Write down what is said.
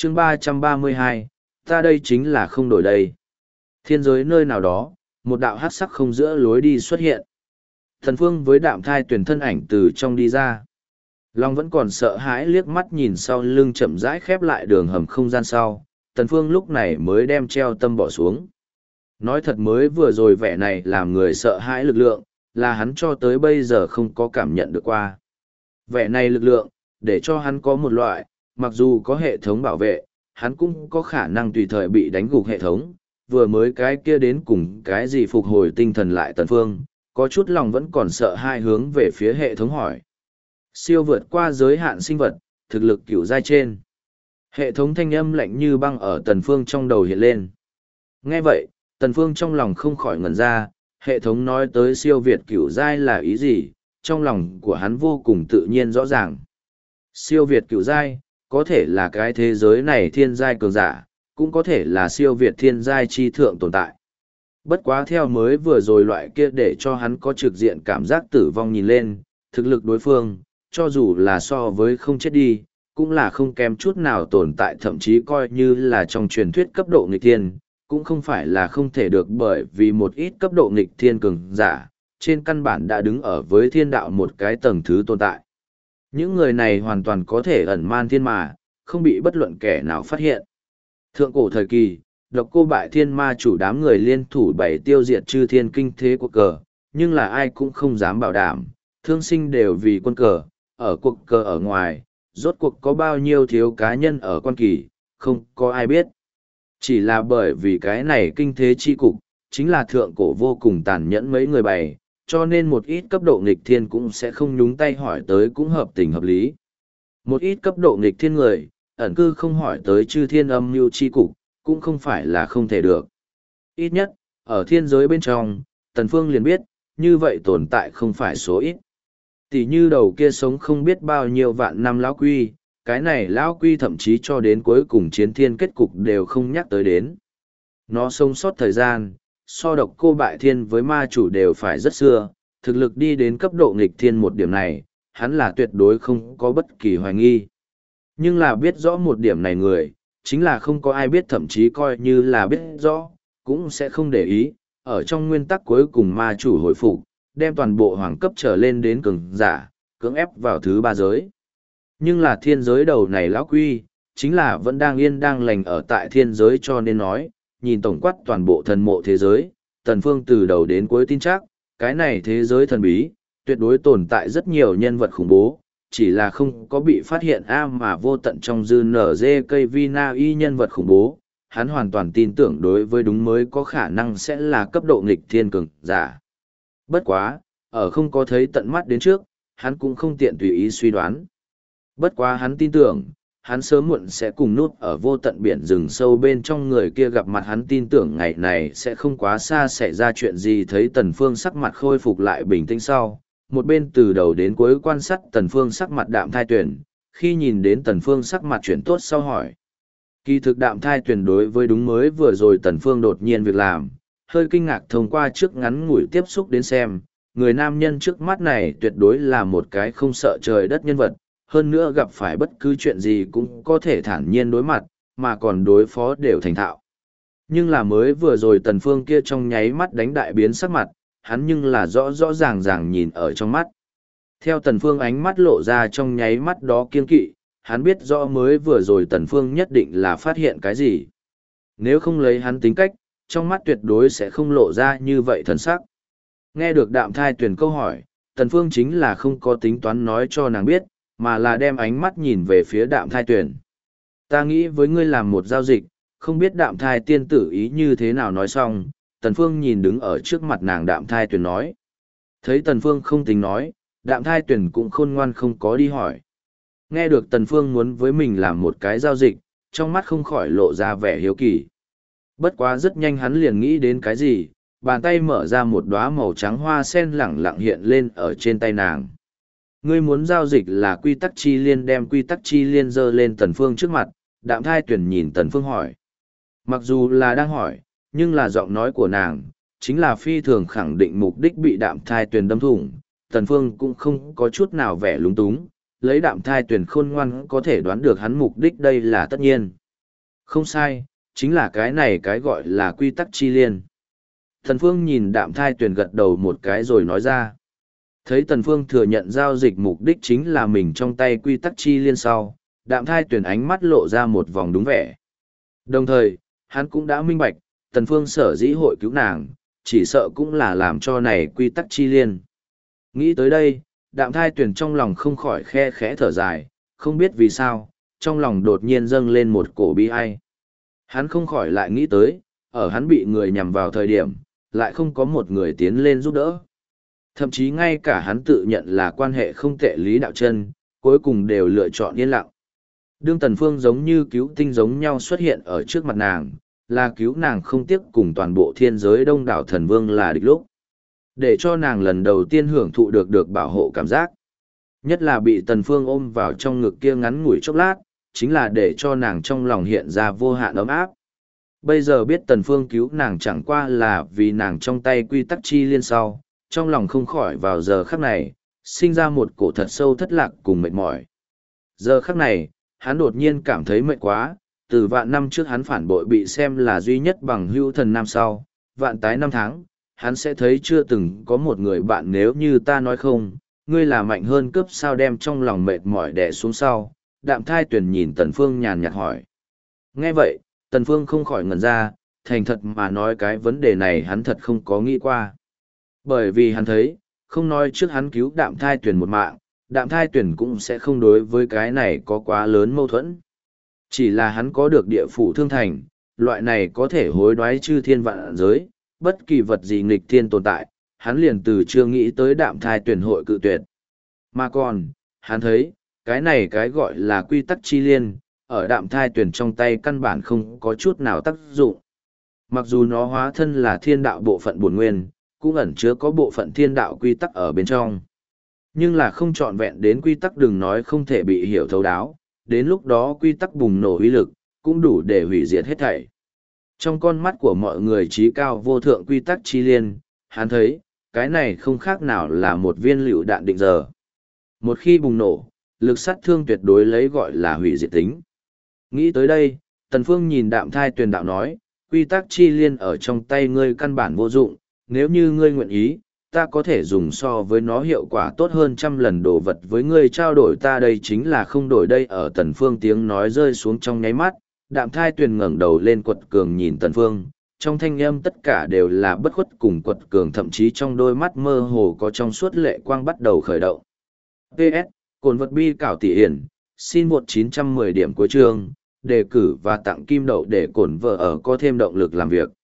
chương 332, ta đây chính là không đổi đây. Thiên giới nơi nào đó, một đạo hắc sắc không giữa lối đi xuất hiện. Thần Phương với Đạm Thai Tuyền thân ảnh từ trong đi ra. Long vẫn còn sợ hãi liếc mắt nhìn sau lưng chậm rãi khép lại đường hầm không gian sau. Tần Phương lúc này mới đem treo tâm bỏ xuống. Nói thật mới vừa rồi vẻ này làm người sợ hãi lực lượng, là hắn cho tới bây giờ không có cảm nhận được qua. Vẻ này lực lượng, để cho hắn có một loại, mặc dù có hệ thống bảo vệ, hắn cũng có khả năng tùy thời bị đánh gục hệ thống. Vừa mới cái kia đến cùng cái gì phục hồi tinh thần lại Tần Phương, có chút lòng vẫn còn sợ hai hướng về phía hệ thống hỏi. Siêu vượt qua giới hạn sinh vật, thực lực cửu giai trên. Hệ thống thanh âm lạnh như băng ở Tần Phương trong đầu hiện lên. Nghe vậy, Tần Phương trong lòng không khỏi ngẩn ra, hệ thống nói tới siêu việt cửu giai là ý gì, trong lòng của hắn vô cùng tự nhiên rõ ràng. Siêu việt cửu giai, có thể là cái thế giới này thiên giai cường giả, cũng có thể là siêu việt thiên giai chi thượng tồn tại. Bất quá theo mới vừa rồi loại kia để cho hắn có trực diện cảm giác tử vong nhìn lên, thực lực đối phương, cho dù là so với không chết đi, cũng là không kém chút nào tồn tại, thậm chí coi như là trong truyền thuyết cấp độ nghịch thiên, cũng không phải là không thể được, bởi vì một ít cấp độ nghịch thiên cường giả, trên căn bản đã đứng ở với thiên đạo một cái tầng thứ tồn tại. Những người này hoàn toàn có thể ẩn man thiên mà, không bị bất luận kẻ nào phát hiện. Thượng cổ thời kỳ, Độc Cô Bại Thiên ma chủ đám người liên thủ bảy tiêu diệt chư thiên kinh thế của cờ, nhưng là ai cũng không dám bảo đảm, thương sinh đều vì quân cờ, ở cuộc cờ ở ngoài, rốt cuộc có bao nhiêu thiếu cá nhân ở quan kỳ, không có ai biết. Chỉ là bởi vì cái này kinh thế chi cục, chính là thượng cổ vô cùng tàn nhẫn mấy người bày, cho nên một ít cấp độ nghịch thiên cũng sẽ không nhúng tay hỏi tới, cũng hợp tình hợp lý. Một ít cấp độ nghịch thiên người, ẩn cư không hỏi tới chư thiên âm mưu chi cục, cũng không phải là không thể được. Ít nhất, ở thiên giới bên trong, Tần Phương liền biết, như vậy tồn tại không phải số ít. Tỷ như đầu kia sống không biết bao nhiêu vạn năm lão quy, cái này lão quy thậm chí cho đến cuối cùng chiến thiên kết cục đều không nhắc tới đến. Nó sống sót thời gian, so Độc Cô Bại Thiên với ma chủ đều phải rất xưa, thực lực đi đến cấp độ nghịch thiên một điểm này, hắn là tuyệt đối không có bất kỳ hoài nghi. Nhưng là biết rõ một điểm này người, chính là không có ai biết, thậm chí coi như là biết rõ, cũng sẽ không để ý, ở trong nguyên tắc cuối cùng ma chủ hồi phục, đem toàn bộ hoàng cấp trở lên đến cường giả, cưỡng ép vào thứ ba giới. Nhưng là thiên giới đầu này lão quy, chính là vẫn đang yên đang lành ở tại thiên giới, cho nên nói, nhìn tổng quát toàn bộ thần mộ thế giới, Tần Phương từ đầu đến cuối tin chắc, cái này thế giới thần bí, tuyệt đối tồn tại rất nhiều nhân vật khủng bố, chỉ là không có bị phát hiện mà vô tận trong dư nở dê cây vina y nhân vật khủng bố, hắn hoàn toàn tin tưởng đối với đúng mới có khả năng sẽ là cấp độ nghịch thiên cường giả. Bất quá, ở không có thấy tận mắt đến trước, hắn cũng không tiện tùy ý suy đoán. Bất quá hắn tin tưởng, hắn sớm muộn sẽ cùng nút ở vô tận biển rừng sâu bên trong người kia gặp mặt, hắn tin tưởng ngày này sẽ không quá xa xảy ra chuyện gì. Thấy Tần Phương sắc mặt khôi phục lại bình tĩnh sau, một bên từ đầu đến cuối quan sát Tần Phương sắc mặt Đạm Thai Tuyền, khi nhìn đến Tần Phương sắc mặt chuyển tốt sau hỏi. Kỳ thực Đạm Thai Tuyền đối với đúng mới vừa rồi Tần Phương đột nhiên việc làm, hơi kinh ngạc. Thông qua trước ngắn ngủi tiếp xúc đến xem, người nam nhân trước mắt này tuyệt đối là một cái không sợ trời đất nhân vật, hơn nữa gặp phải bất cứ chuyện gì cũng có thể thản nhiên đối mặt, mà còn đối phó đều thành thạo. Nhưng là mới vừa rồi Tần Phương kia trong nháy mắt đánh đại biến sắc mặt, hắn nhưng là rõ rõ ràng ràng nhìn ở trong mắt. Theo Tần Phương ánh mắt lộ ra trong nháy mắt đó kiên kỵ, hắn biết rõ mới vừa rồi Tần Phương nhất định là phát hiện cái gì. Nếu không lấy hắn tính cách, trong mắt tuyệt đối sẽ không lộ ra như vậy thần sắc. Nghe được Đạm Thai Tuyền câu hỏi, Tần Phương chính là không có tính toán nói cho nàng biết, mà là đem ánh mắt nhìn về phía Đạm Thai Tuyền. Ta nghĩ với ngươi làm một giao dịch, không biết Đạm Thai tiên tử ý như thế nào. Nói xong, Tần Phương nhìn đứng ở trước mặt nàng Đạm Thai Tuyền nói. Thấy Tần Phương không tính nói, Đạm Thai Tuyền cũng khôn ngoan không có đi hỏi. Nghe được Tần Phương muốn với mình làm một cái giao dịch, trong mắt không khỏi lộ ra vẻ hiếu kỳ. Bất quá rất nhanh hắn liền nghĩ đến cái gì, bàn tay mở ra một đóa màu trắng hoa sen lẳng lặng hiện lên ở trên tay nàng. Ngươi muốn giao dịch là quy tắc chi liên, đem quy tắc chi liên giơ lên Tần Phương trước mặt, Đạm Thai Tuyền nhìn Tần Phương hỏi. Mặc dù là đang hỏi, nhưng là giọng nói của nàng, chính là phi thường khẳng định mục đích bị Đạm Thai Tuyền đâm thủng. Tần Phương cũng không có chút nào vẻ lúng túng, lấy Đạm Thai Tuyền khôn ngoan có thể đoán được hắn mục đích đây là tất nhiên. Không sai, chính là cái này cái gọi là quy tắc chi liên. Tần Phương nhìn Đạm Thai Tuyền gật đầu một cái rồi nói ra. Thấy Tần Phương thừa nhận giao dịch mục đích chính là mình trong tay quy tắc chi liên sau, Đạm Thai Tuyền ánh mắt lộ ra một vòng đúng vẻ. Đồng thời, hắn cũng đã minh bạch, Tần Phương sở dĩ hội cứu nàng, chỉ sợ cũng là làm cho này quy tắc chi liên. Nghĩ tới đây, Đạm Thai Tuyền trong lòng không khỏi khe khẽ thở dài, không biết vì sao, trong lòng đột nhiên dâng lên một cổ bi ai. Hắn không khỏi lại nghĩ tới, ở hắn bị người nhằm vào thời điểm, lại không có một người tiến lên giúp đỡ. Thậm chí ngay cả hắn tự nhận là quan hệ không tệ Lý Đạo Chân, cuối cùng đều lựa chọn yên lặng. Đương Tần Phương giống như cứu tinh giống nhau xuất hiện ở trước mặt nàng, là cứu nàng không tiếc cùng toàn bộ thiên giới đông đảo thần vương là địch lúc. Để cho nàng lần đầu tiên hưởng thụ được bảo hộ cảm giác. Nhất là bị Tần Phương ôm vào trong ngực kia ngắn ngủi chốc lát, chính là để cho nàng trong lòng hiện ra vô hạn ấm áp. Bây giờ biết Tần Phương cứu nàng chẳng qua là vì nàng trong tay quy tắc chi liên sau, trong lòng không khỏi vào giờ khắc này, sinh ra một cổ thật sâu thất lạc cùng mệt mỏi. Giờ khắc này, hắn đột nhiên cảm thấy mệt quá, từ vạn năm trước hắn phản bội bị xem là duy nhất bằng hữu thần năm sau, vạn tái năm tháng, hắn sẽ thấy chưa từng có một người bạn nếu như ta nói không, ngươi là mạnh hơn cướp sao đem trong lòng mệt mỏi đè xuống sau. Đạm Thai Tuyền nhìn Tần Phương nhàn nhạt hỏi. Nghe vậy, Tần Phương không khỏi ngẩn ra, thành thật mà nói cái vấn đề này hắn thật không có nghĩ qua. Bởi vì hắn thấy, không nói trước hắn cứu Đạm Thai Tuyền một mạng, Đạm Thai Tuyền cũng sẽ không đối với cái này có quá lớn mâu thuẫn. Chỉ là hắn có được địa phủ thương thành, loại này có thể hối đoái chư thiên vạn giới, bất kỳ vật gì nghịch thiên tồn tại, hắn liền từ chưa nghĩ tới Đạm Thai Tuyền hội cự tuyệt. Mà còn, hắn thấy, cái này cái gọi là quy tắc chi liên, ở Đạm Thai Tuyền trong tay căn bản không có chút nào tác dụng. Mặc dù nó hóa thân là thiên đạo bộ phận bổn nguyên, cũng ẩn chứa có bộ phận thiên đạo quy tắc ở bên trong. Nhưng là không trọn vẹn đến quy tắc đừng nói không thể bị hiểu thấu đáo, đến lúc đó quy tắc bùng nổ uy lực, cũng đủ để hủy diệt hết thảy. Trong con mắt của mọi người trí cao vô thượng quy tắc chi liên, hắn thấy, cái này không khác nào là một viên lựu đạn định giờ. Một khi bùng nổ, lực sát thương tuyệt đối lấy gọi là hủy diệt tính. Nghĩ tới đây, Tần Phương nhìn Đạm Thai Tuyền đạo nói, quy tắc chi liên ở trong tay ngươi căn bản vô dụng, nếu như ngươi nguyện ý, ta có thể dùng so với nó hiệu quả tốt hơn trăm lần đồ vật với ngươi trao đổi ta đây chính là không đổi đây ở Tần Phương tiếng nói rơi xuống trong nháy mắt, Đạm Thai Tuyền ngẩng đầu lên quật cường nhìn Tần Phương, trong thanh âm tất cả đều là bất khuất cùng quật cường thậm chí trong đôi mắt mơ hồ có trong suốt lệ quang bắt đầu khởi động. PS, cồn vật bi cảo tỷ hiển, xin 1910 điểm cuối chương, đề cử và tặng kim đậu để cổn vợ ở có thêm động lực làm việc.